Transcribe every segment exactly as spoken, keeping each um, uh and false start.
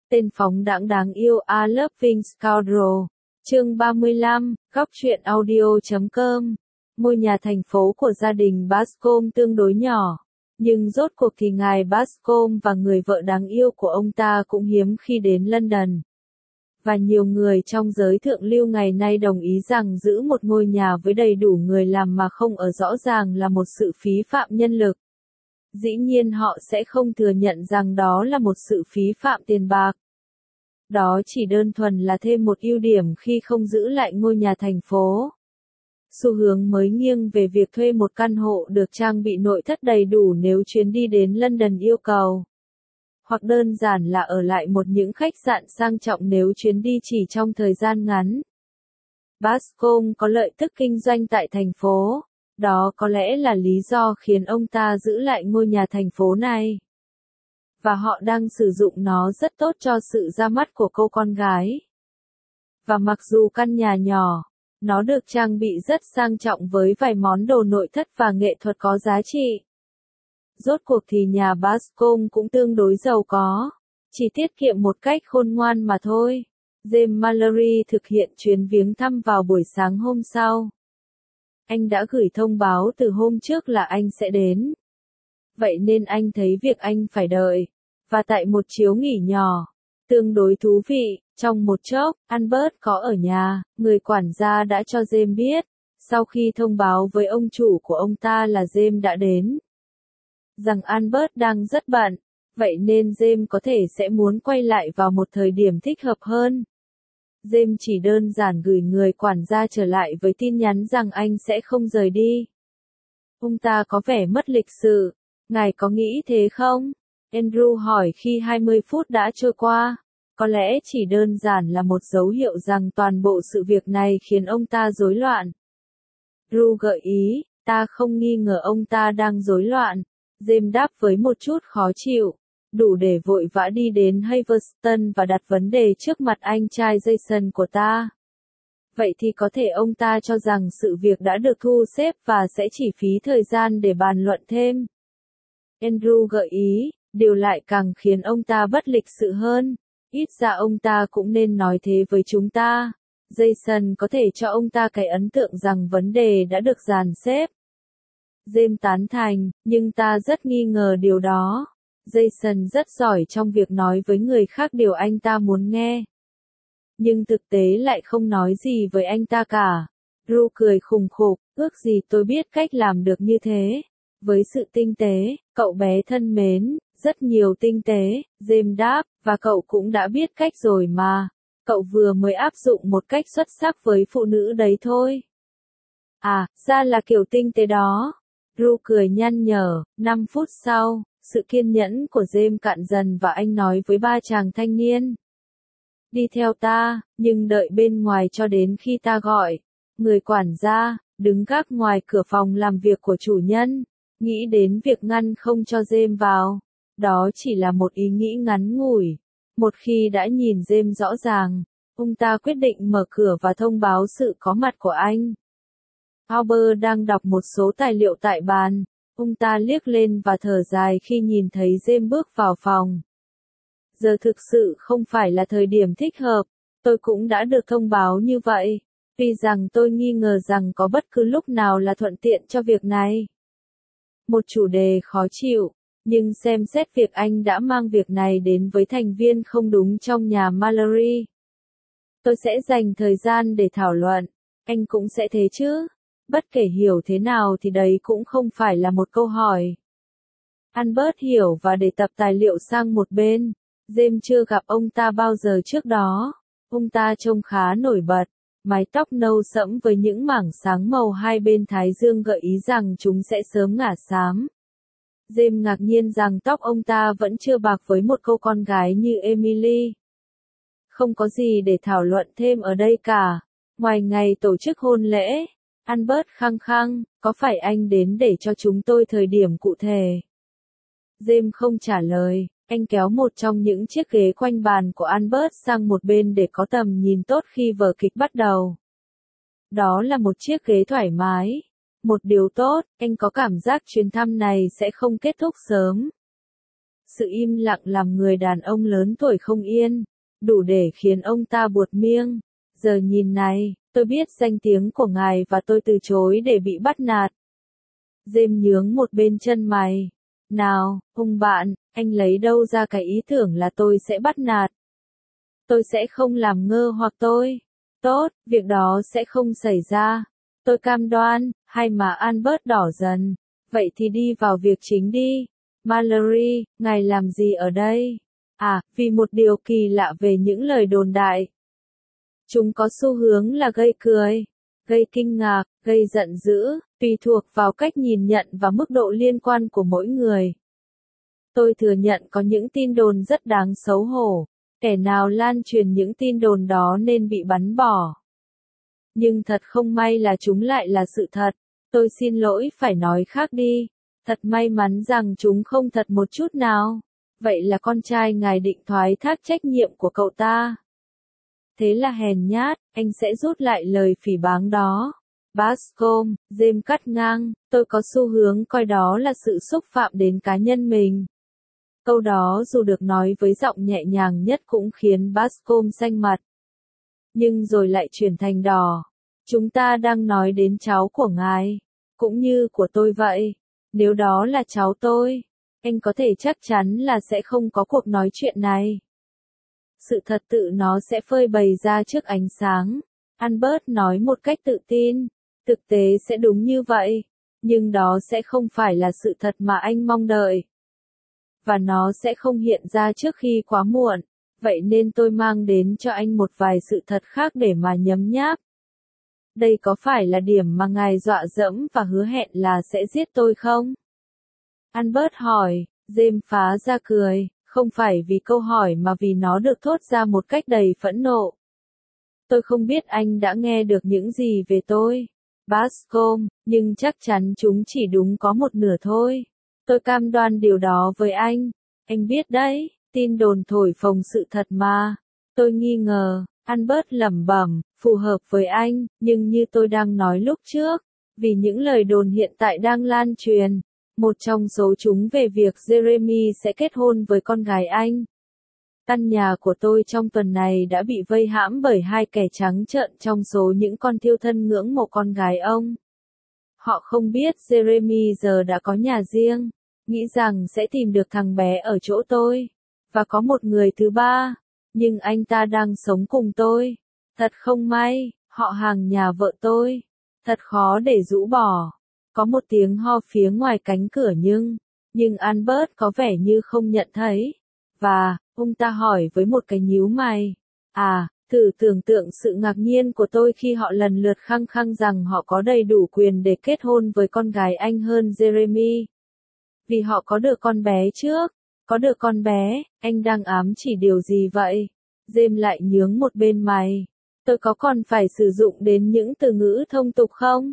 Tên phóng đãng đáng yêu A Loving Scoundrel. Chương ba mươi lăm, góc truyện audio chấm com. Ngôi nhà thành phố của gia đình Bascom tương đối nhỏ, nhưng rốt cuộc thì ngài Bascom và người vợ đáng yêu của ông ta cũng hiếm khi đến London. Và nhiều người trong giới thượng lưu ngày nay đồng ý rằng giữ một ngôi nhà với đầy đủ người làm mà không ở rõ ràng là một sự phí phạm nhân lực. Dĩ nhiên họ sẽ không thừa nhận rằng đó là một sự phí phạm tiền bạc. Đó chỉ đơn thuần là thêm một ưu điểm khi không giữ lại ngôi nhà thành phố. Xu hướng mới nghiêng về việc thuê một căn hộ được trang bị nội thất đầy đủ nếu chuyến đi đến London yêu cầu. Hoặc đơn giản là ở lại một những khách sạn sang trọng nếu chuyến đi chỉ trong thời gian ngắn. Bascom có lợi tức kinh doanh tại thành phố. Đó có lẽ là lý do khiến ông ta giữ lại ngôi nhà thành phố này. Và họ đang sử dụng nó rất tốt cho sự ra mắt của cô con gái. Và mặc dù căn nhà nhỏ, nó được trang bị rất sang trọng với vài món đồ nội thất và nghệ thuật có giá trị. Rốt cuộc thì nhà Bascom cũng tương đối giàu có, chỉ tiết kiệm một cách khôn ngoan mà thôi. James Mallory thực hiện chuyến viếng thăm vào buổi sáng hôm sau. Anh đã gửi thông báo từ hôm trước là anh sẽ đến. Vậy nên anh thấy việc anh phải đợi. Và tại một chiếu nghỉ nhỏ, tương đối thú vị, trong một chốc, Albert có ở nhà, người quản gia đã cho James biết, sau khi thông báo với ông chủ của ông ta là James đã đến. Rằng Albert đang rất bận, vậy nên James có thể sẽ muốn quay lại vào một thời điểm thích hợp hơn. James chỉ đơn giản gửi người quản gia trở lại với tin nhắn rằng anh sẽ không rời đi. Ông ta có vẻ mất lịch sự, ngài có nghĩ thế không? Andrew hỏi khi hai mươi phút đã trôi qua. Có lẽ chỉ đơn giản là một dấu hiệu rằng toàn bộ sự việc này khiến ông ta rối loạn. Drew gợi ý, ta không nghi ngờ ông ta đang rối loạn. James đáp với một chút khó chịu, đủ để vội vã đi đến Haverston và đặt vấn đề trước mặt anh trai Jason của ta. Vậy thì có thể ông ta cho rằng sự việc đã được thu xếp và sẽ chỉ phí thời gian để bàn luận thêm. Andrew gợi ý, điều lại càng khiến ông ta bất lịch sự hơn. Ít ra ông ta cũng nên nói thế với chúng ta. Jason có thể cho ông ta cái ấn tượng rằng vấn đề đã được dàn xếp. James tán thành, nhưng ta rất nghi ngờ điều đó. Jason rất giỏi trong việc nói với người khác điều anh ta muốn nghe. Nhưng thực tế lại không nói gì với anh ta cả. Drew cười khùng khục, ước gì tôi biết cách làm được như thế. Với sự tinh tế, cậu bé thân mến, rất nhiều tinh tế, James đáp, và cậu cũng đã biết cách rồi mà. Cậu vừa mới áp dụng một cách xuất sắc với phụ nữ đấy thôi. À, ra là kiểu tinh tế đó. Drew cười nhăn nhở, năm phút sau, sự kiên nhẫn của James cạn dần và anh nói với ba chàng thanh niên. Đi theo ta, nhưng đợi bên ngoài cho đến khi ta gọi. Người quản gia, đứng gác ngoài cửa phòng làm việc của chủ nhân, nghĩ đến việc ngăn không cho James vào. Đó chỉ là một ý nghĩ ngắn ngủi. Một khi đã nhìn James rõ ràng, ông ta quyết định mở cửa và thông báo sự có mặt của anh. Albert đang đọc một số tài liệu tại bàn. Ông ta liếc lên và thở dài khi nhìn thấy James bước vào phòng. Giờ thực sự không phải là thời điểm thích hợp. Tôi cũng đã được thông báo như vậy. Vì rằng tôi nghi ngờ rằng có bất cứ lúc nào là thuận tiện cho việc này. Một chủ đề khó chịu. Nhưng xem xét việc anh đã mang việc này đến với thành viên không đúng trong nhà Mallory. Tôi sẽ dành thời gian để thảo luận. Anh cũng sẽ thế chứ? Bất kể hiểu thế nào thì đấy cũng không phải là một câu hỏi. Albert hiểu và để tập tài liệu sang một bên. James chưa gặp ông ta bao giờ trước đó. Ông ta trông khá nổi bật. Mái tóc nâu sẫm với những mảng sáng màu hai bên thái dương gợi ý rằng chúng sẽ sớm ngả xám. James ngạc nhiên rằng tóc ông ta vẫn chưa bạc với một cô con gái như Emily. Không có gì để thảo luận thêm ở đây cả. Ngoài ngày tổ chức hôn lễ, Albert khăng khăng, có phải anh đến để cho chúng tôi thời điểm cụ thể? James không trả lời, anh kéo một trong những chiếc ghế quanh bàn của Albert sang một bên để có tầm nhìn tốt khi vở kịch bắt đầu. Đó là một chiếc ghế thoải mái. Một điều tốt, anh có cảm giác chuyến thăm này sẽ không kết thúc sớm. Sự im lặng làm người đàn ông lớn tuổi không yên, đủ để khiến ông ta buột miệng. Giờ nhìn này, tôi biết danh tiếng của ngài và tôi từ chối để bị bắt nạt. James nhướng một bên chân mày. Nào, ông bạn, anh lấy đâu ra cái ý tưởng là tôi sẽ bắt nạt? Tôi sẽ không làm ngơ hoặc tôi. Tốt, việc đó sẽ không xảy ra. Tôi cam đoan, hay mà Albert đỏ dần. Vậy thì đi vào việc chính đi. Mallory, ngài làm gì ở đây? À, vì một điều kỳ lạ về những lời đồn đại. Chúng có xu hướng là gây cười, gây kinh ngạc, gây giận dữ, tùy thuộc vào cách nhìn nhận và mức độ liên quan của mỗi người. Tôi thừa nhận có những tin đồn rất đáng xấu hổ, kẻ nào lan truyền những tin đồn đó nên bị bắn bỏ. Nhưng thật không may là chúng lại là sự thật. Tôi xin lỗi phải nói khác đi. Thật may mắn rằng chúng không thật một chút nào. Vậy là con trai ngài định thoái thác trách nhiệm của cậu ta. Thế là hèn nhát, anh sẽ rút lại lời phỉ báng đó. Bascom, James cắt ngang, tôi có xu hướng coi đó là sự xúc phạm đến cá nhân mình. Câu đó dù được nói với giọng nhẹ nhàng nhất cũng khiến Bascom xanh mặt. Nhưng rồi lại chuyển thành đỏ. Chúng ta đang nói đến cháu của ngài, cũng như của tôi vậy. Nếu đó là cháu tôi, anh có thể chắc chắn là sẽ không có cuộc nói chuyện này. Sự thật tự nó sẽ phơi bày ra trước ánh sáng. Albert nói một cách tự tin. Thực tế sẽ đúng như vậy. Nhưng đó sẽ không phải là sự thật mà anh mong đợi. Và nó sẽ không hiện ra trước khi quá muộn. Vậy nên tôi mang đến cho anh một vài sự thật khác để mà nhấm nháp. Đây có phải là điểm mà ngài dọa dẫm và hứa hẹn là sẽ giết tôi không? Albert hỏi. James phá ra cười. Không phải vì câu hỏi mà vì nó được thốt ra một cách đầy phẫn nộ. Tôi không biết anh đã nghe được những gì về tôi, Bascom, nhưng chắc chắn chúng chỉ đúng có một nửa thôi. Tôi cam đoan điều đó với anh. Anh biết đấy, tin đồn thổi phồng sự thật mà. Tôi nghi ngờ, Albert lẩm bẩm, phù hợp với anh, nhưng như tôi đang nói lúc trước, vì những lời đồn hiện tại đang lan truyền. Một trong số chúng về việc Jeremy sẽ kết hôn với con gái anh. Căn nhà của tôi trong tuần này đã bị vây hãm bởi hai kẻ trắng trợn trong số những con thiêu thân ngưỡng mộ con gái ông. Họ không biết Jeremy giờ đã có nhà riêng, nghĩ rằng sẽ tìm được thằng bé ở chỗ tôi. Và có một người thứ ba, nhưng anh ta đang sống cùng tôi. Thật không may, họ hàng nhà vợ tôi. Thật khó để rũ bỏ. Có một tiếng ho phía ngoài cánh cửa nhưng, nhưng Albert có vẻ như không nhận thấy. Và, ông ta hỏi với một cái nhíu mày. À, thử tưởng tượng sự ngạc nhiên của tôi khi họ lần lượt khăng khăng rằng họ có đầy đủ quyền để kết hôn với con gái anh hơn Jeremy. Vì họ có được con bé trước. Có được con bé, anh đang ám chỉ điều gì vậy? James lại nhướng một bên mày. Tôi có còn phải sử dụng đến những từ ngữ thông tục không?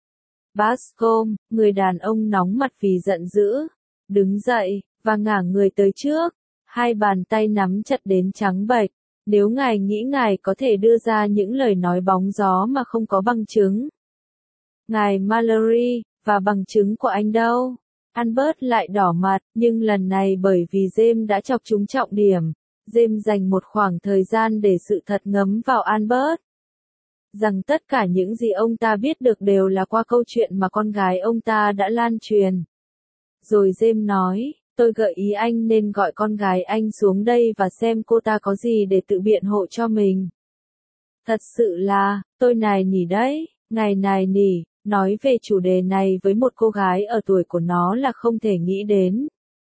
Bascom, người đàn ông nóng mặt vì giận dữ, đứng dậy, và ngả người tới trước, hai bàn tay nắm chặt đến trắng bệch. Nếu ngài nghĩ ngài có thể đưa ra những lời nói bóng gió mà không có bằng chứng. Ngài Mallory, và bằng chứng của anh đâu? Albert lại đỏ mặt, nhưng lần này bởi vì James đã chọc trúng trọng điểm. James dành một khoảng thời gian để sự thật ngấm vào Albert. Rằng tất cả những gì ông ta biết được đều là qua câu chuyện mà con gái ông ta đã lan truyền. Rồi James nói, tôi gợi ý anh nên gọi con gái anh xuống đây và xem cô ta có gì để tự biện hộ cho mình. Thật sự là, tôi nài nỉ đấy, ngài nài nỉ, nói về chủ đề này với một cô gái ở tuổi của nó là không thể nghĩ đến.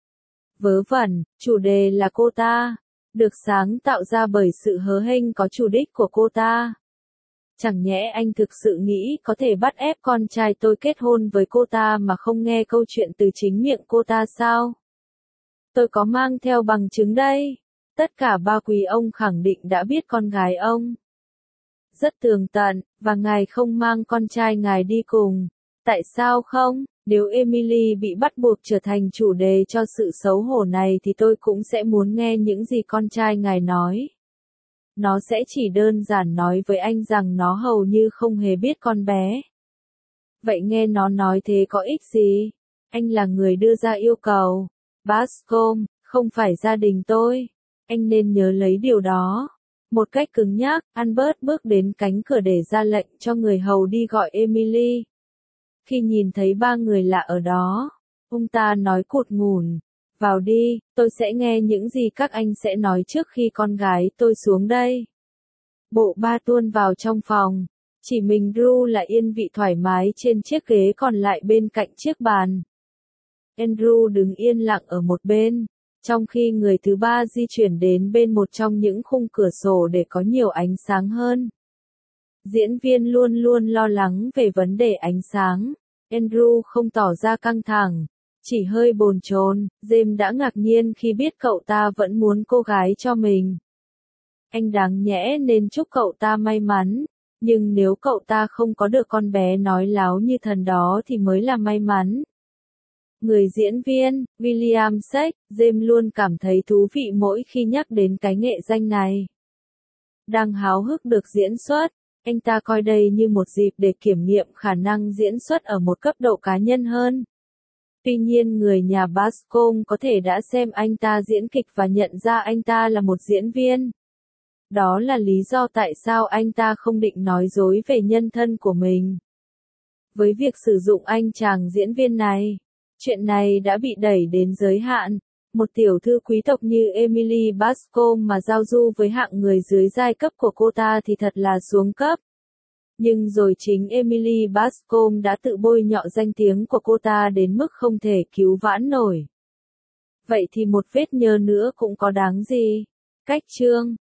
Vớ vẩn, chủ đề là cô ta, được sáng tạo ra bởi sự hớ hênh có chủ đích của cô ta. Chẳng nhẽ anh thực sự nghĩ có thể bắt ép con trai tôi kết hôn với cô ta mà không nghe câu chuyện từ chính miệng cô ta sao? Tôi có mang theo bằng chứng đây. Tất cả ba quý ông khẳng định đã biết con gái ông. Rất tường tận, và ngài không mang con trai ngài đi cùng. Tại sao không? Nếu Emily bị bắt buộc trở thành chủ đề cho sự xấu hổ này thì tôi cũng sẽ muốn nghe những gì con trai ngài nói. Nó sẽ chỉ đơn giản nói với anh rằng nó hầu như không hề biết con bé. Vậy nghe nó nói thế có ích gì? Anh là người đưa ra yêu cầu. Bascom, Không phải gia đình tôi. Anh nên nhớ lấy điều đó. Một cách cứng nhắc, Albert bước đến cánh cửa để ra lệnh cho người hầu đi gọi Emily. Khi nhìn thấy ba người lạ ở đó, ông ta nói cụt ngùn, vào đi, tôi sẽ nghe những gì các anh sẽ nói trước khi con gái tôi xuống đây. Bộ ba tuôn vào trong phòng, chỉ mình Drew là yên vị thoải mái trên chiếc ghế còn lại bên cạnh chiếc bàn. Andrew đứng yên lặng ở một bên, trong khi người thứ ba di chuyển đến bên một trong những khung cửa sổ để có nhiều ánh sáng hơn. Diễn viên luôn luôn lo lắng về vấn đề ánh sáng. Andrew không tỏ ra căng thẳng, chỉ hơi bồn chồn. James đã ngạc nhiên khi biết cậu ta vẫn muốn cô gái cho mình. Anh đáng nhẽ nên chúc cậu ta may mắn, nhưng nếu cậu ta không có được con bé nói láo như thần đó thì mới là may mắn. Người diễn viên, William Shakespeare, James luôn cảm thấy thú vị mỗi khi nhắc đến cái nghệ danh này. Đang háo hức được diễn xuất, anh ta coi đây như một dịp để kiểm nghiệm khả năng diễn xuất ở một cấp độ cá nhân hơn. Tuy nhiên người nhà Bascom có thể đã xem anh ta diễn kịch và nhận ra anh ta là một diễn viên. Đó là lý do tại sao anh ta không định nói dối về nhân thân của mình. Với việc sử dụng anh chàng diễn viên này, chuyện này đã bị đẩy đến giới hạn. Một tiểu thư quý tộc như Emily Bascom mà giao du với hạng người dưới giai cấp của cô ta thì thật là xuống cấp. Nhưng rồi chính Emily Bascom đã tự bôi nhọ danh tiếng của cô ta đến mức không thể cứu vãn nổi. Vậy thì một vết nhơ nữa cũng có đáng gì. Cách chương